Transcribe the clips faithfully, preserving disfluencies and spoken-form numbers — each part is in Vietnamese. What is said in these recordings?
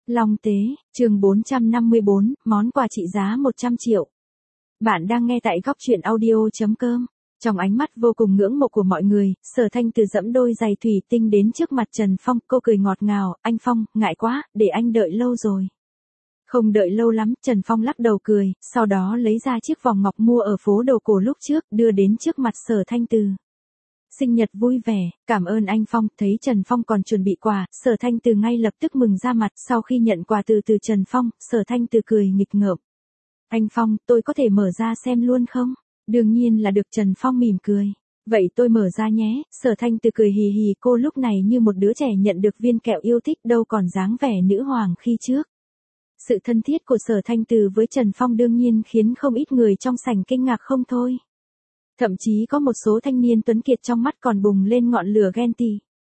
Long Tế, chương bốn trăm năm mươi bốn, món quà trị giá một trăm triệu. Bạn đang nghe tại góc truyện audio.com. Trong ánh mắt vô cùng ngưỡng mộ của mọi người, Sở Thanh Từ dẫm đôi giày thủy tinh đến trước mặt Trần Phong, cô cười ngọt ngào, anh Phong, ngại quá, để anh đợi lâu rồi. Không đợi lâu lắm, Trần Phong lắc đầu cười, sau đó lấy ra chiếc vòng ngọc mua ở phố đồ cổ lúc trước, đưa đến trước mặt Sở Thanh Từ. Sinh nhật vui vẻ, cảm ơn anh Phong, thấy Trần Phong còn chuẩn bị quà, Sở Thanh Từ ngay lập tức mừng ra mặt, sau khi nhận quà từ từ Trần Phong, Sở Thanh Từ cười nghịch ngợm. Anh Phong, tôi có thể mở ra xem luôn không? Đương nhiên là được, Trần Phong mỉm cười. Vậy tôi mở ra nhé, Sở Thanh Từ cười hì hì, cô lúc này như một đứa trẻ nhận được viên kẹo yêu thích, đâu còn dáng vẻ nữ hoàng khi trước. Sự thân thiết của Sở Thanh Từ với Trần Phong đương nhiên khiến không ít người trong sảnh kinh ngạc không thôi. Thậm chí có một số thanh niên tuấn kiệt trong mắt còn bùng lên ngọn lửa ghen tị.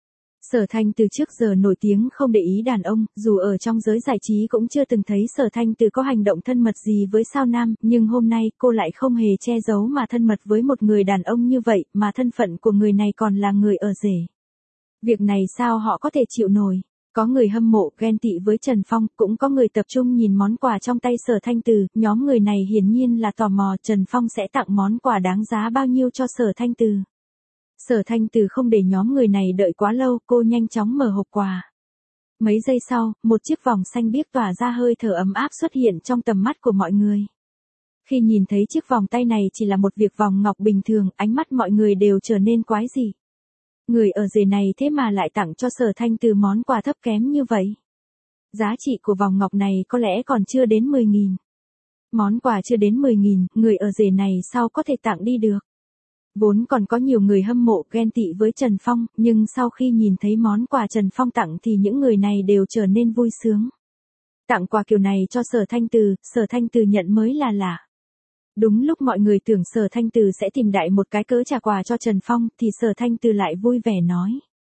Sở Thanh Từ trước giờ nổi tiếng không để ý đàn ông, dù ở trong giới giải trí cũng chưa từng thấy Sở Thanh Từ có hành động thân mật gì với sao nam, nhưng hôm nay cô lại không hề che giấu mà thân mật với một người đàn ông như vậy, mà thân phận của người này còn là người ở rể. Việc này sao họ có thể chịu nổi? Có người hâm mộ, ghen tị với Trần Phong, cũng có người tập trung nhìn món quà trong tay Sở Thanh Từ, nhóm người này hiển nhiên là tò mò Trần Phong sẽ tặng món quà đáng giá bao nhiêu cho Sở Thanh Từ. Sở Thanh Từ không để nhóm người này đợi quá lâu, cô nhanh chóng mở hộp quà. Mấy giây sau, một chiếc vòng xanh biếc tỏa ra hơi thở ấm áp xuất hiện trong tầm mắt của mọi người. Khi nhìn thấy chiếc vòng tay này chỉ là một việc vòng ngọc bình thường, ánh mắt mọi người đều trở nên quái dị. Người ở rể này thế mà lại tặng cho Sở Thanh Từ món quà thấp kém như vậy. Giá trị của vòng ngọc này có lẽ còn chưa đến mười nghìn. Món quà chưa đến mười nghìn, người ở rể này sao có thể tặng đi được. Vốn còn có nhiều người hâm mộ ghen tị với Trần Phong, nhưng sau khi nhìn thấy món quà Trần Phong tặng thì những người này đều trở nên vui sướng. Tặng quà kiểu này cho Sở Thanh Từ, Sở Thanh Từ nhận mới là lạ. Đúng lúc mọi người tưởng Sở Thanh Từ sẽ tìm đại một cái cớ trả quà cho Trần Phong, thì Sở Thanh Từ lại vui vẻ nói.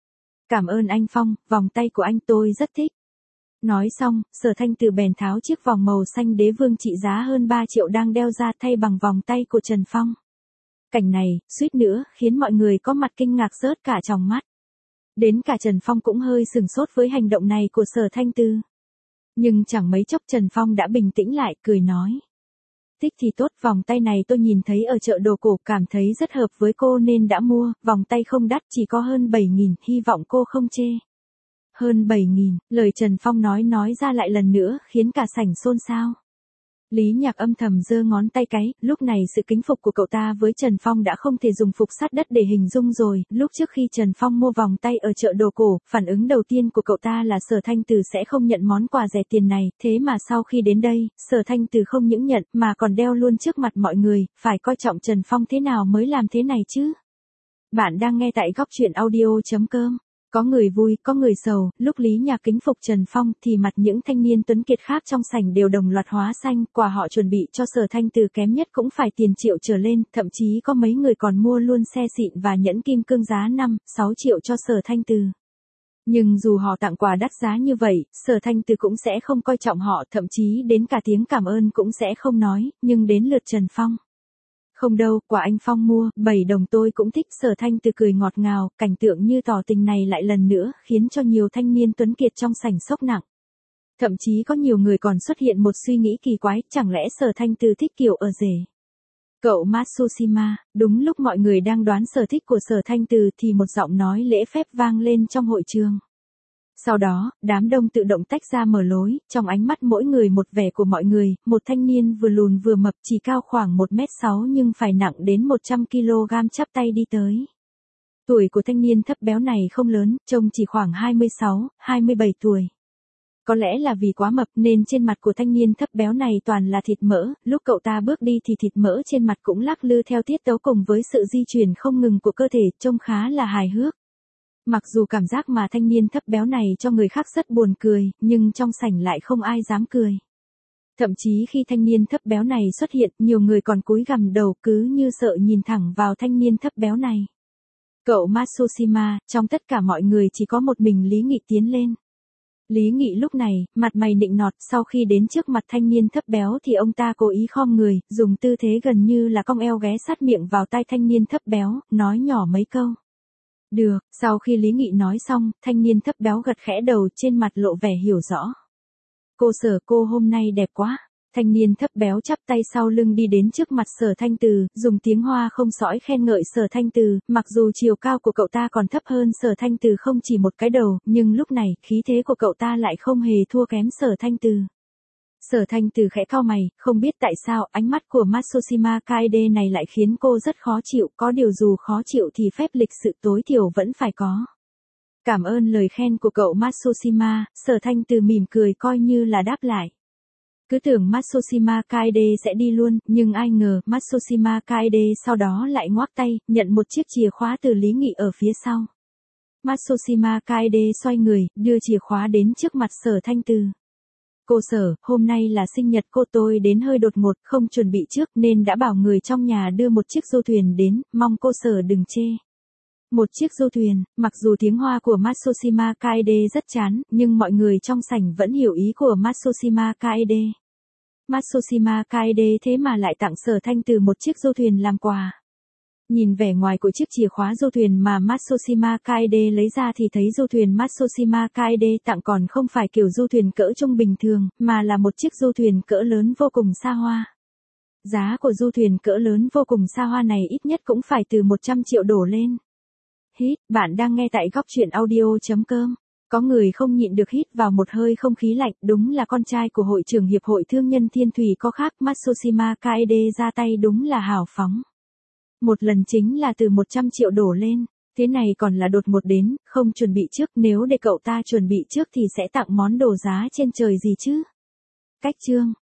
Cảm ơn anh Phong, vòng tay của anh tôi rất thích. Nói xong, Sở Thanh Từ bèn tháo chiếc vòng màu xanh đế vương trị giá hơn ba triệu đang đeo ra thay bằng vòng tay của Trần Phong. Cảnh này, suýt nữa, khiến mọi người có mặt kinh ngạc rớt cả tròng mắt. Đến cả Trần Phong cũng hơi sửng sốt với hành động này của Sở Thanh Từ. Nhưng chẳng mấy chốc Trần Phong đã bình tĩnh lại, cười nói. Thích thì tốt, vòng tay này tôi nhìn thấy ở chợ đồ cổ, cảm thấy rất hợp với cô nên đã mua, vòng tay không đắt, chỉ có hơn bảy nghìn, hy vọng cô không chê. Hơn bảy nghìn, lời Trần Phong nói nói ra lại lần nữa, khiến cả sảnh xôn xao. Lý Nhạc âm thầm giơ ngón tay cái, lúc này sự kính phục của cậu ta với Trần Phong đã không thể dùng phục sát đất để hình dung rồi, lúc trước khi Trần Phong mua vòng tay ở chợ đồ cổ, phản ứng đầu tiên của cậu ta là Sở Thanh Từ sẽ không nhận món quà rẻ tiền này, thế mà sau khi đến đây, Sở Thanh Từ không những nhận mà còn đeo luôn trước mặt mọi người, phải coi trọng Trần Phong thế nào mới làm thế này chứ. Bạn đang nghe tại góc truyện audio.com. Có người vui, có người sầu, lúc Lý Nhạc kính phục Trần Phong thì mặt những thanh niên tuấn kiệt khác trong sảnh đều đồng loạt hóa xanh, quà họ chuẩn bị cho Sở Thanh Từ kém nhất cũng phải tiền triệu trở lên, thậm chí có mấy người còn mua luôn xe xịn và nhẫn kim cương giá năm, sáu triệu cho Sở Thanh Từ. Nhưng dù họ tặng quà đắt giá như vậy, Sở Thanh Từ cũng sẽ không coi trọng họ, thậm chí đến cả tiếng cảm ơn cũng sẽ không nói, nhưng đến lượt Trần Phong. Không đâu, quà anh Phong mua, bảy đồng tôi cũng thích, Sở Thanh Từ cười ngọt ngào, cảnh tượng như tỏ tình này lại lần nữa, khiến cho nhiều thanh niên tuấn kiệt trong sảnh sốc nặng. Thậm chí có nhiều người còn xuất hiện một suy nghĩ kỳ quái, chẳng lẽ Sở Thanh Từ thích kiểu ở rể. Cậu Matsushima, đúng lúc mọi người đang đoán sở thích của Sở Thanh Từ thì một giọng nói lễ phép vang lên trong hội trường. Sau đó, đám đông tự động tách ra mở lối, trong ánh mắt mỗi người một vẻ của mọi người, một thanh niên vừa lùn vừa mập chỉ cao khoảng một mét sáu nhưng phải nặng đến một trăm ki lô gam chắp tay đi tới. Tuổi của thanh niên thấp béo này không lớn, trông chỉ khoảng hai mươi sáu, hai mươi bảy tuổi. Có lẽ là vì quá mập nên trên mặt của thanh niên thấp béo này toàn là thịt mỡ, lúc cậu ta bước đi thì thịt mỡ trên mặt cũng lắc lư theo tiết tấu cùng với sự di chuyển không ngừng của cơ thể, trông khá là hài hước. Mặc dù cảm giác mà thanh niên thấp béo này cho người khác rất buồn cười, nhưng trong sảnh lại không ai dám cười. Thậm chí khi thanh niên thấp béo này xuất hiện, nhiều người còn cúi gằm đầu cứ như sợ nhìn thẳng vào thanh niên thấp béo này. Cậu Matsushima, trong tất cả mọi người chỉ có một mình Lý Nghị tiến lên. Lý Nghị lúc này, mặt mày nịnh nọt, sau khi đến trước mặt thanh niên thấp béo thì ông ta cố ý khom người, dùng tư thế gần như là cong eo ghé sát miệng vào tai thanh niên thấp béo, nói nhỏ mấy câu. Được, sau khi Lý Nghị nói xong, thanh niên thấp béo gật khẽ đầu, trên mặt lộ vẻ hiểu rõ. Cô Sở, cô hôm nay đẹp quá. Thanh niên thấp béo chắp tay sau lưng đi đến trước mặt Sở Thanh Từ, dùng tiếng Hoa không sõi khen ngợi Sở Thanh Từ, mặc dù chiều cao của cậu ta còn thấp hơn Sở Thanh Từ không chỉ một cái đầu, nhưng lúc này, khí thế của cậu ta lại không hề thua kém Sở Thanh Từ. Sở Thanh Từ khẽ cau mày, không biết tại sao ánh mắt của Matsushima Kaede này lại khiến cô rất khó chịu, có điều dù khó chịu thì phép lịch sự tối thiểu vẫn phải có. Cảm ơn lời khen của cậu Matsushima, Sở Thanh Từ mỉm cười coi như là đáp lại. Cứ tưởng Matsushima Kaede sẽ đi luôn, nhưng ai ngờ Matsushima Kaede sau đó lại ngoác tay, nhận một chiếc chìa khóa từ Lý Nghị ở phía sau. Matsushima Kaede xoay người, đưa chìa khóa đến trước mặt Sở Thanh Từ. Cô Sở, hôm nay là sinh nhật cô, tôi đến hơi đột ngột, không chuẩn bị trước nên đã bảo người trong nhà đưa một chiếc du thuyền đến, mong cô Sở đừng chê. Một chiếc du thuyền, mặc dù tiếng Hoa của Matsushima Kaede rất chán, nhưng mọi người trong sảnh vẫn hiểu ý của Matsushima Kaede. Matsushima Kaede thế mà lại tặng Sở Thanh Từ một chiếc du thuyền làm quà. Nhìn vẻ ngoài của chiếc chìa khóa du thuyền mà Matsushima Kaede lấy ra thì thấy du thuyền Matsushima Kaede tặng còn không phải kiểu du thuyền cỡ trung bình thường, mà là một chiếc du thuyền cỡ lớn vô cùng xa hoa. Giá của du thuyền cỡ lớn vô cùng xa hoa này ít nhất cũng phải từ một trăm triệu đổ lên. Hít, bạn đang nghe tại góc truyện audio.com. Có người không nhịn được hít vào một hơi không khí lạnh, đúng là con trai của hội trưởng Hiệp hội Thương nhân Thiên Thủy có khác, Matsushima Kaede ra tay đúng là hào phóng. Một lần chính là từ một trăm triệu đổ lên, thế này còn là đột ngột đến, không chuẩn bị trước, nếu để cậu ta chuẩn bị trước thì sẽ tặng món đồ giá trên trời gì chứ. Cách chương